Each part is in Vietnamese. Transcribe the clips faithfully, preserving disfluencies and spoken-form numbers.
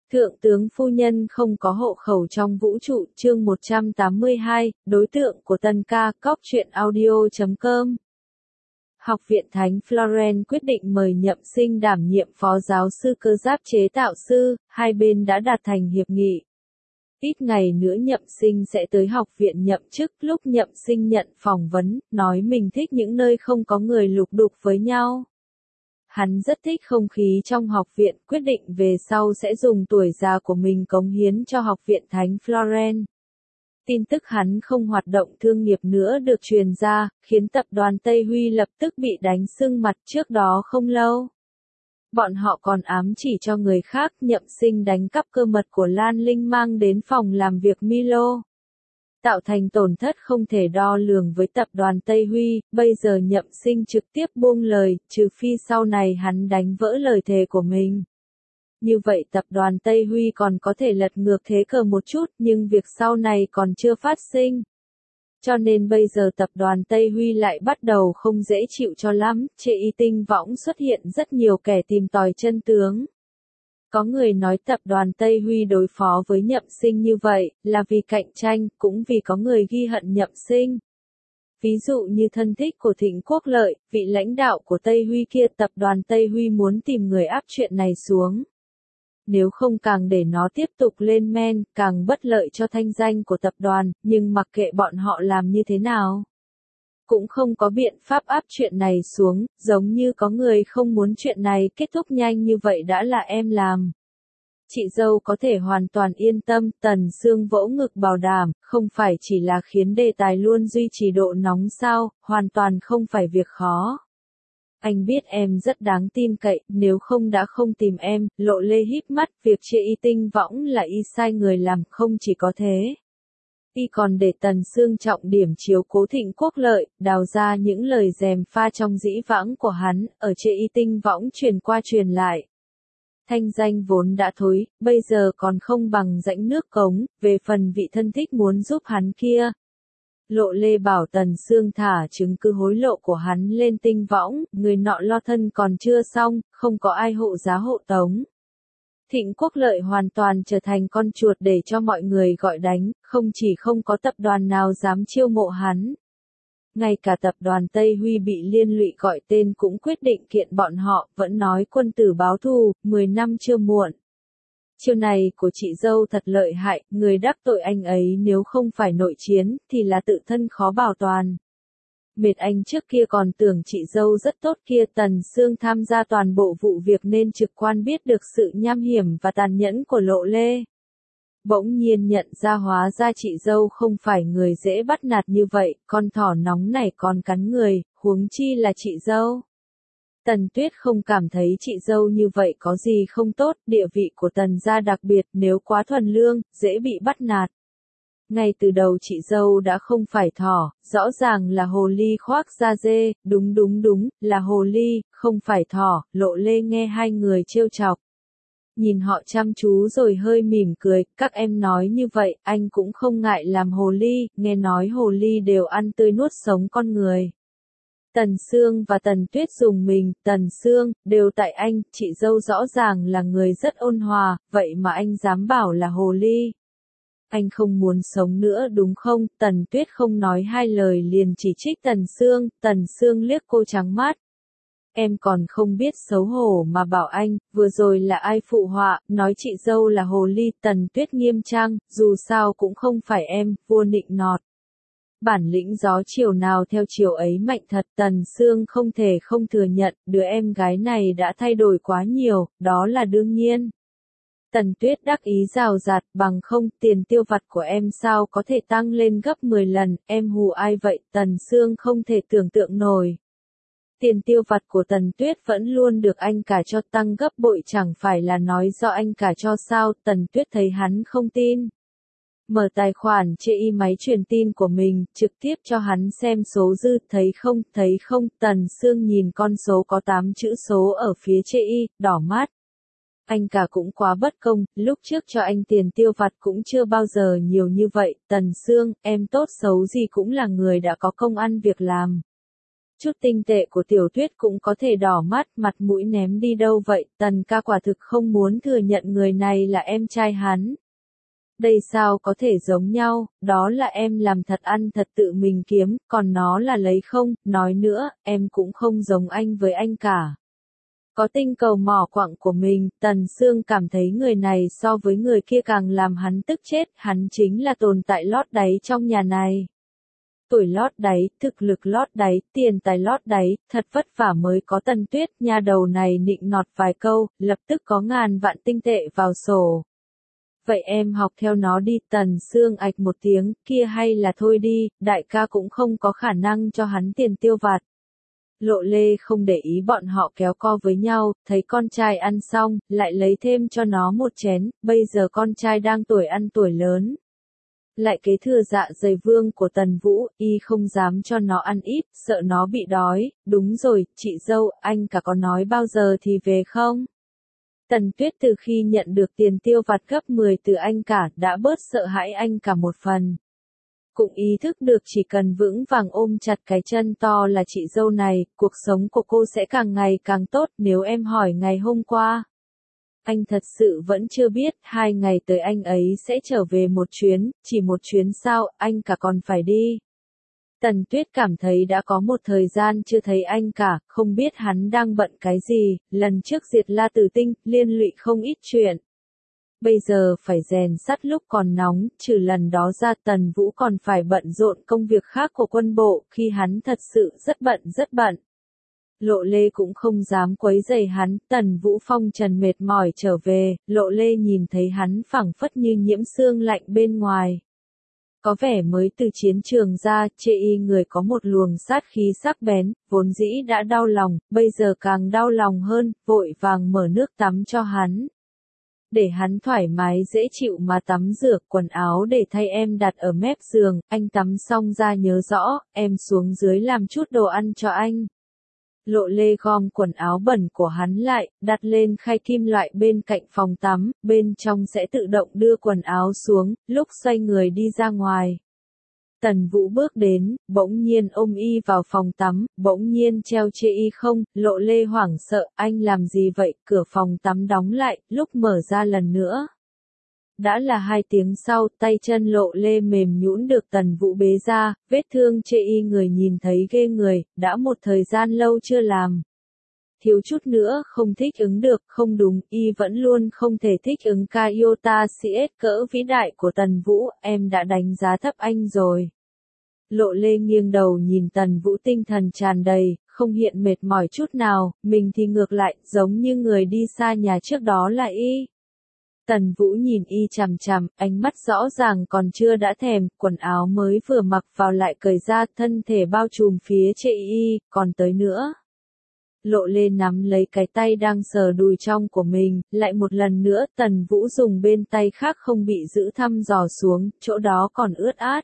Thượng tướng phu nhân không có hộ khẩu trong vũ trụ, chương một trăm tám mươi hai, đối tượng của Tân ca, cóc truyện audio chấm com. Học viện Thánh Florence quyết định mời Nhậm Sinh đảm nhiệm phó giáo sư cơ giáp chế tạo sư, hai bên đã đạt thành hiệp nghị. Ít ngày nữa Nhậm Sinh sẽ tới học viện nhậm chức, lúc Nhậm Sinh nhận phỏng vấn, nói mình thích những nơi không có người lục đục với nhau. Hắn rất thích không khí trong học viện, quyết định về sau sẽ dùng tuổi già của mình cống hiến cho học viện Thánh Florence. Tin tức hắn không hoạt động thương nghiệp nữa được truyền ra, khiến tập đoàn Tây Huy lập tức bị đánh sưng mặt trước đó không lâu. Bọn họ còn ám chỉ cho người khác Nhậm Sinh đánh cắp cơ mật của Lan Linh mang đến phòng làm việc Milo. Tạo thành tổn thất không thể đo lường với tập đoàn Tây Huy, bây giờ Nhậm Sinh trực tiếp buông lời, trừ phi sau này hắn đánh vỡ lời thề của mình. Như vậy tập đoàn Tây Huy còn có thể lật ngược thế cờ một chút, nhưng việc sau này còn chưa phát sinh. Cho nên bây giờ tập đoàn Tây Huy lại bắt đầu không dễ chịu cho lắm, trên y tinh võng xuất hiện rất nhiều kẻ tìm tòi chân tướng. Có người nói tập đoàn Tây Huy đối phó với Nhậm Sinh như vậy, là vì cạnh tranh, cũng vì có người ghi hận Nhậm Sinh. Ví dụ như thân thích của Thịnh Quốc Lợi, vị lãnh đạo của Tây Huy kia, tập đoàn Tây Huy muốn tìm người áp chuyện này xuống. Nếu không càng để nó tiếp tục lên men, càng bất lợi cho thanh danh của tập đoàn, nhưng mặc kệ bọn họ làm như thế nào. Cũng không có biện pháp áp chuyện này xuống, giống như có người không muốn chuyện này kết thúc nhanh như vậy đã là em làm. Chị dâu có thể hoàn toàn yên tâm, Tần Sương vỗ ngực bảo đảm, không phải chỉ là khiến đề tài luôn duy trì độ nóng sao, hoàn toàn không phải việc khó. Anh biết em rất đáng tin cậy, nếu không đã không tìm em, Lộ Lê híp mắt, việc chê y tinh võng là y sai người làm, không chỉ có thế. Y còn để Tần Sương trọng điểm chiếu cố Thịnh Quốc Lợi, đào ra những lời gièm pha trong dĩ vãng của hắn, ở chê y tinh võng truyền qua truyền lại. Thanh danh vốn đã thối, bây giờ còn không bằng rãnh nước cống, về phần vị thân thích muốn giúp hắn kia. Lộ Lê bảo Tần Sương thả chứng cứ hối lộ của hắn lên tinh võng, người nọ lo thân còn chưa xong, không có ai hộ giá hộ tống. Thịnh Quốc Lợi hoàn toàn trở thành con chuột để cho mọi người gọi đánh, không chỉ không có tập đoàn nào dám chiêu mộ hắn. Ngay cả tập đoàn Tây Huy bị liên lụy gọi tên cũng quyết định kiện bọn họ, vẫn nói quân tử báo thù, mười năm chưa muộn. Chiêu này của chị dâu thật lợi hại, người đắc tội anh ấy nếu không phải nội chiến, thì là tự thân khó bảo toàn. Mệt anh trước kia còn tưởng chị dâu rất tốt kia, Tần Sương tham gia toàn bộ vụ việc nên trực quan biết được sự nham hiểm và tàn nhẫn của Lộ Lê. Bỗng nhiên nhận ra hóa ra chị dâu không phải người dễ bắt nạt như vậy, con thỏ nóng này còn cắn người, huống chi là chị dâu. Tần Tuyết không cảm thấy chị dâu như vậy có gì không tốt, địa vị của Tần gia đặc biệt, nếu quá thuần lương, dễ bị bắt nạt. Ngay từ đầu chị dâu đã không phải thỏ, rõ ràng là hồ ly khoác da dê, đúng đúng đúng, là hồ ly, không phải thỏ, Lộ Lê nghe hai người trêu chọc. Nhìn họ chăm chú rồi hơi mỉm cười, các em nói như vậy, anh cũng không ngại làm hồ ly, nghe nói hồ ly đều ăn tươi nuốt sống con người. Tần Sương và Tần Tuyết dùng mình, Tần Sương, đều tại anh, chị dâu rõ ràng là người rất ôn hòa, vậy mà anh dám bảo là hồ ly. Anh không muốn sống nữa đúng không? Tần Tuyết không nói hai lời liền chỉ trích Tần Sương, Tần Sương liếc cô trắng mắt. Em còn không biết xấu hổ mà bảo anh, vừa rồi là ai phụ họa, nói chị dâu là hồ ly, Tần Tuyết nghiêm trang, dù sao cũng không phải em, vua nịnh nọt. Bản lĩnh gió chiều nào theo chiều ấy mạnh thật, Tần Sương không thể không thừa nhận, đứa em gái này đã thay đổi quá nhiều, đó là đương nhiên. Tần Tuyết đắc ý rào rạt, bằng không, tiền tiêu vặt của em sao có thể tăng lên gấp mười lần, em hù ai vậy, Tần Sương không thể tưởng tượng nổi. Tiền tiêu vặt của Tần Tuyết vẫn luôn được anh cả cho, tăng gấp bội chẳng phải là nói do anh cả cho sao, Tần Tuyết thấy hắn không tin. Mở tài khoản chê y máy truyền tin của mình, trực tiếp cho hắn xem số dư, thấy không, thấy không, Tần Sương nhìn con số có tám chữ số ở phía chê y, đỏ mắt. Anh cả cũng quá bất công, lúc trước cho anh tiền tiêu vặt cũng chưa bao giờ nhiều như vậy, Tần Sương, em tốt xấu gì cũng là người đã có công ăn việc làm. Chút tinh tệ của Tiểu Tuyết cũng có thể đỏ mắt, mặt mũi ném đi đâu vậy, Tần ca quả thực không muốn thừa nhận người này là em trai hắn. Đây sao có thể giống nhau, đó là em làm thật ăn thật tự mình kiếm, còn nó là lấy không, nói nữa, em cũng không giống anh với anh cả. Có tinh cầu mỏ quặng của mình, Tần Sương cảm thấy người này so với người kia càng làm hắn tức chết, hắn chính là tồn tại lót đáy trong nhà này. Tuổi lót đáy, thực lực lót đáy, tiền tài lót đáy, thật vất vả mới có Tần Tuyết, nhà đầu này nịnh nọt vài câu, lập tức có ngàn vạn tinh tệ vào sổ. Vậy em học theo nó đi, Tần Sương ạch một tiếng, kia hay là thôi đi, đại ca cũng không có khả năng cho hắn tiền tiêu vặt. Lộ Lê không để ý bọn họ kéo co với nhau, thấy con trai ăn xong, lại lấy thêm cho nó một chén, bây giờ con trai đang tuổi ăn tuổi lớn. Lại kế thừa dạ dày vương của Tần Vũ, y không dám cho nó ăn ít, sợ nó bị đói, đúng rồi, chị dâu, anh cả có nói bao giờ thì về không? Tần Tuyết từ khi nhận được tiền tiêu vặt gấp mười từ anh cả, đã bớt sợ hãi anh cả một phần. Cũng ý thức được chỉ cần vững vàng ôm chặt cái chân to là chị dâu này, cuộc sống của cô sẽ càng ngày càng tốt. Nếu em hỏi ngày hôm qua, anh thật sự vẫn chưa biết, hai ngày tới anh ấy sẽ trở về một chuyến, chỉ một chuyến sao, anh cả còn phải đi. Tần Tuyết cảm thấy đã có một thời gian chưa thấy anh cả, không biết hắn đang bận cái gì, lần trước diệt La Tử Tinh, liên lụy không ít chuyện. Bây giờ phải rèn sắt lúc còn nóng, trừ lần đó ra Tần Vũ còn phải bận rộn công việc khác của quân bộ, khi hắn thật sự rất bận rất bận. Lộ Lê cũng không dám quấy rầy hắn, Tần Vũ phong trần mệt mỏi trở về, Lộ Lê nhìn thấy hắn phảng phất như nhiễm sương lạnh bên ngoài. Có vẻ mới từ chiến trường ra, chê y người có một luồng sát khí sắc bén, vốn dĩ đã đau lòng, bây giờ càng đau lòng hơn, vội vàng mở nước tắm cho hắn. Để hắn thoải mái dễ chịu mà tắm rửa, quần áo để thay em đặt ở mép giường, anh tắm xong ra nhớ rõ, em xuống dưới làm chút đồ ăn cho anh. Lộ Lê gom quần áo bẩn của hắn lại, đặt lên khay kim loại bên cạnh phòng tắm, bên trong sẽ tự động đưa quần áo xuống, lúc xoay người đi ra ngoài. Tần Vũ bước đến, bỗng nhiên ôm y vào phòng tắm, bỗng nhiên treo chê y không, Lộ Lê hoảng sợ, anh làm gì vậy, cửa phòng tắm đóng lại, lúc mở ra lần nữa. Đã là hai tiếng sau, tay chân Lộ Lê mềm nhũn được Tần Vũ bế ra, vết thương chê y người nhìn thấy ghê người, đã một thời gian lâu chưa làm. Thiếu chút nữa không thích ứng được, không đúng, y vẫn luôn không thể thích ứng ca iota xê ét cỡ vĩ đại của Tần Vũ, em đã đánh giá thấp anh rồi. Lộ Lê nghiêng đầu nhìn Tần Vũ tinh thần tràn đầy, không hiện mệt mỏi chút nào, mình thì ngược lại, giống như người đi xa nhà trước đó là y. Tần Vũ nhìn y chằm chằm, ánh mắt rõ ràng còn chưa đã thèm, quần áo mới vừa mặc vào lại cởi ra, thân thể bao trùm phía chê y, còn tới nữa. Lộ Lê nắm lấy cái tay đang sờ đùi trong của mình, lại một lần nữa, Tần Vũ dùng bên tay khác không bị giữ thăm dò xuống, chỗ đó còn ướt át.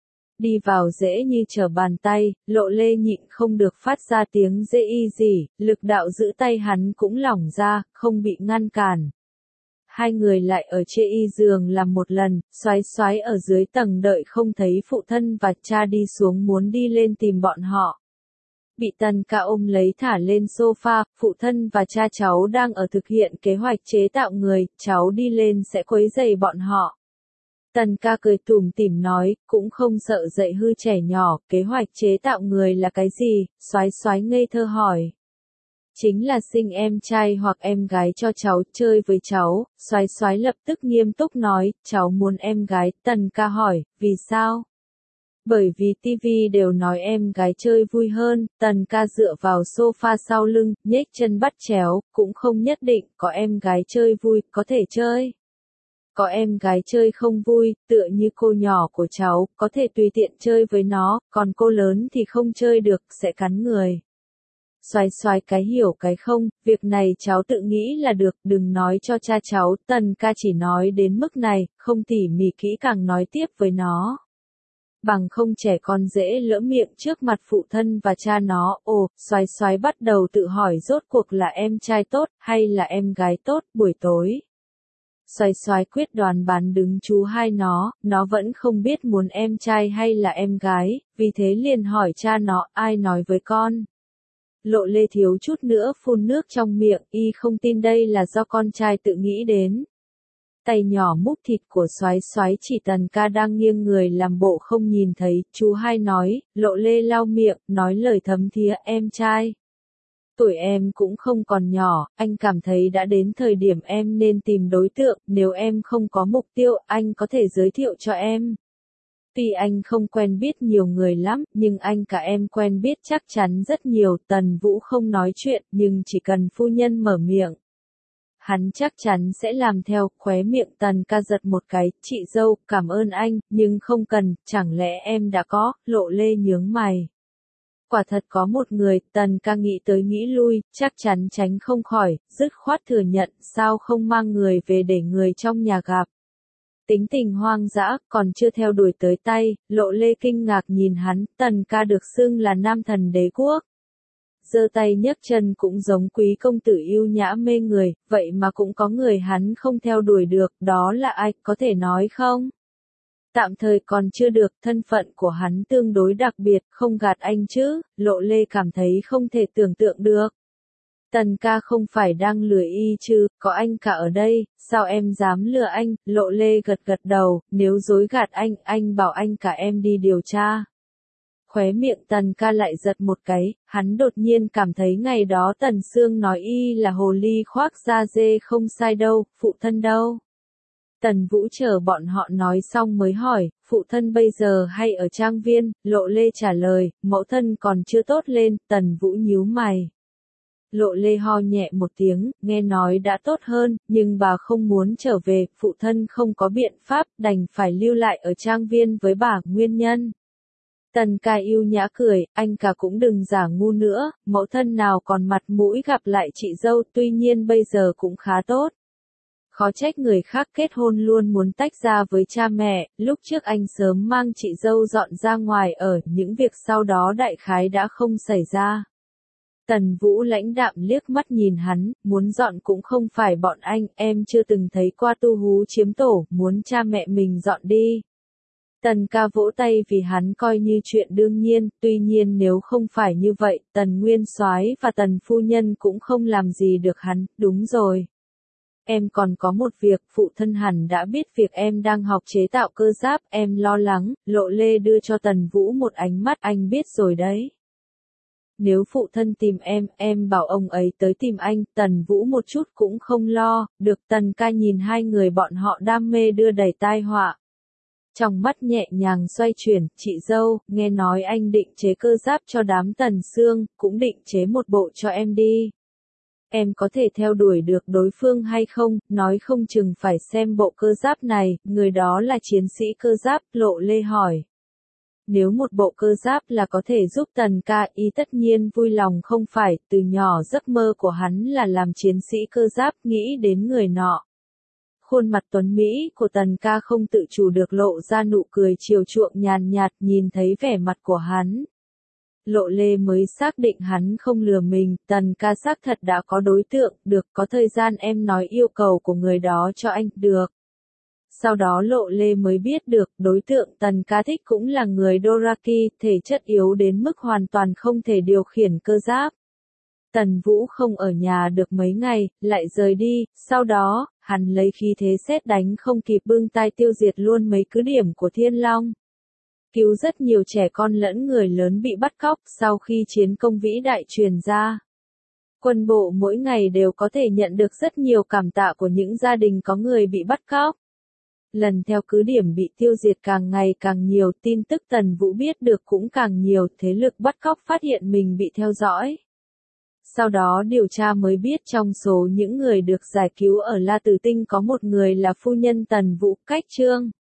Đi vào dễ như trở bàn tay, Lộ Lê nhịn không được phát ra tiếng dễ y gì, lực đạo giữ tay hắn cũng lỏng ra, không bị ngăn cản. Hai người lại ở chê y giường làm một lần, xoái xoái ở dưới tầng đợi không thấy phụ thân và cha đi xuống muốn đi lên tìm bọn họ. Bị Tần ca ôm lấy thả lên sofa, phụ thân và cha cháu đang ở thực hiện kế hoạch chế tạo người, cháu đi lên sẽ quấy rầy bọn họ. Tần ca cười tủm tỉm nói, cũng không sợ dạy hư trẻ nhỏ, kế hoạch chế tạo người là cái gì, xoái xoái ngây thơ hỏi. Chính là sinh em trai hoặc em gái cho cháu, chơi với cháu, xoái xoái lập tức nghiêm túc nói, cháu muốn em gái, Tần ca hỏi, vì sao? Bởi vì tivi đều nói em gái chơi vui hơn, Tần ca dựa vào sofa sau lưng, nhếch chân bắt chéo, cũng không nhất định, có em gái chơi vui, có thể chơi. Có em gái chơi không vui, tựa như cô nhỏ của cháu, có thể tùy tiện chơi với nó, còn cô lớn thì không chơi được, sẽ cắn người. Xoái xoái cái hiểu cái không, việc này cháu tự nghĩ là được, đừng nói cho cha cháu, Tần ca chỉ nói đến mức này, không tỉ mỉ kỹ càng nói tiếp với nó. Bằng không trẻ con dễ lỡ miệng trước mặt phụ thân và cha nó, ồ, xoái xoái bắt đầu tự hỏi rốt cuộc là em trai tốt, hay là em gái tốt, buổi tối. Xoái xoái quyết đoán bán đứng chú hai nó, nó vẫn không biết muốn em trai hay là em gái, vì thế liền hỏi cha nó, ai nói với con. Lộ Lê thiếu chút nữa phun nước trong miệng, y không tin đây là do con trai tự nghĩ đến. Tay nhỏ múc thịt của xoái xoái chỉ Tần ca đang nghiêng người làm bộ không nhìn thấy, chú hai nói, Lộ Lê lau miệng, nói lời thấm thía, em trai. Tuổi em cũng không còn nhỏ, anh cảm thấy đã đến thời điểm em nên tìm đối tượng, nếu em không có mục tiêu, anh có thể giới thiệu cho em. Tuy anh không quen biết nhiều người lắm, nhưng anh cả em quen biết chắc chắn rất nhiều, Tần Vũ không nói chuyện, nhưng chỉ cần phu nhân mở miệng. Hắn chắc chắn sẽ làm theo, khóe miệng Tần ca giật một cái, chị dâu, cảm ơn anh, nhưng không cần, chẳng lẽ em đã có, Lộ Lê nhướng mày. Quả thật có một người, Tần ca nghĩ tới nghĩ lui, chắc chắn tránh không khỏi, dứt khoát thừa nhận, sao không mang người về để người trong nhà gặp. Tính tình hoang dã, còn chưa theo đuổi tới tay, Lộ Lê kinh ngạc nhìn hắn, Tần ca được xưng là nam thần đế quốc. Giơ tay nhấc chân cũng giống quý công tử yêu nhã mê người, vậy mà cũng có người hắn không theo đuổi được, đó là ai, có thể nói không? Tạm thời còn chưa được, thân phận của hắn tương đối đặc biệt, không gạt anh chứ, Lộ Lê cảm thấy không thể tưởng tượng được. Tần ca không phải đang lừa y chứ, có anh cả ở đây, sao em dám lừa anh, Lộ Lê gật gật đầu, nếu dối gạt anh, anh bảo anh cả em đi điều tra. Khóe miệng Tần ca lại giật một cái, hắn đột nhiên cảm thấy ngày đó Tần Sương nói y là hồ ly khoác da dê không sai đâu, phụ thân đâu. Tần Vũ chờ bọn họ nói xong mới hỏi, phụ thân bây giờ hay ở trang viên, Lộ Lê trả lời, mẫu thân còn chưa tốt lên, Tần Vũ nhíu mày. Lộ Lê ho nhẹ một tiếng, nghe nói đã tốt hơn, nhưng bà không muốn trở về, phụ thân không có biện pháp, đành phải lưu lại ở trang viên với bà, nguyên nhân. Tần ca yêu nhã cười, anh cả cũng đừng giả ngu nữa, mẫu thân nào còn mặt mũi gặp lại chị dâu, tuy nhiên bây giờ cũng khá tốt. Khó trách người khác kết hôn luôn muốn tách ra với cha mẹ, lúc trước anh sớm mang chị dâu dọn ra ngoài ở, những việc sau đó đại khái đã không xảy ra. Tần Vũ lãnh đạm liếc mắt nhìn hắn, muốn dọn cũng không phải bọn anh, em chưa từng thấy qua tu hú chiếm tổ, muốn cha mẹ mình dọn đi. Tần ca vỗ tay vì hắn coi như chuyện đương nhiên, tuy nhiên nếu không phải như vậy, Tần Nguyên Soái và Tần Phu Nhân cũng không làm gì được hắn, đúng rồi. Em còn có một việc, phụ thân hẳn đã biết việc em đang học chế tạo cơ giáp, em lo lắng, Lộ Lê đưa cho Tần Vũ một ánh mắt, anh biết rồi đấy. Nếu phụ thân tìm em, em bảo ông ấy tới tìm anh, Tần Vũ một chút cũng không lo, được Tần ca nhìn hai người bọn họ đam mê đưa đầy tai họa. Trong mắt nhẹ nhàng xoay chuyển, chị dâu, nghe nói anh định chế cơ giáp cho đám Tần Sương, cũng định chế một bộ cho em đi. Em có thể theo đuổi được đối phương hay không, nói không chừng phải xem bộ cơ giáp này, người đó là chiến sĩ cơ giáp, Lộ Lê hỏi. Nếu một bộ cơ giáp là có thể giúp Tần ca y tất nhiên vui lòng không phải, từ nhỏ giấc mơ của hắn là làm chiến sĩ cơ giáp, nghĩ đến người nọ. Khuôn mặt tuấn Mỹ của Tần ca không tự chủ được lộ ra nụ cười chiều chuộng nhàn nhạt, nhìn thấy vẻ mặt của hắn. Lộ Lê mới xác định hắn không lừa mình, Tần ca xác thật đã có đối tượng, được có thời gian em nói yêu cầu của người đó cho anh, được. Sau đó Lộ Lê mới biết được, đối tượng Tần ca thích cũng là người Doraki, thể chất yếu đến mức hoàn toàn không thể điều khiển cơ giáp. Tần Vũ không ở nhà được mấy ngày, lại rời đi, sau đó, hắn lấy khí thế sét đánh không kịp bưng tay tiêu diệt luôn mấy cứ điểm của Thiên Long. Cứu rất nhiều trẻ con lẫn người lớn bị bắt cóc sau khi chiến công vĩ đại truyền ra. Quân bộ mỗi ngày đều có thể nhận được rất nhiều cảm tạ của những gia đình có người bị bắt cóc. Lần theo cứ điểm bị tiêu diệt càng ngày càng nhiều, tin tức Tần Vũ biết được cũng càng nhiều, thế lực bắt cóc phát hiện mình bị theo dõi. Sau đó điều tra mới biết trong số những người được giải cứu ở La Tử Tinh có một người là phu nhân Tần Vũ, Cách Trương.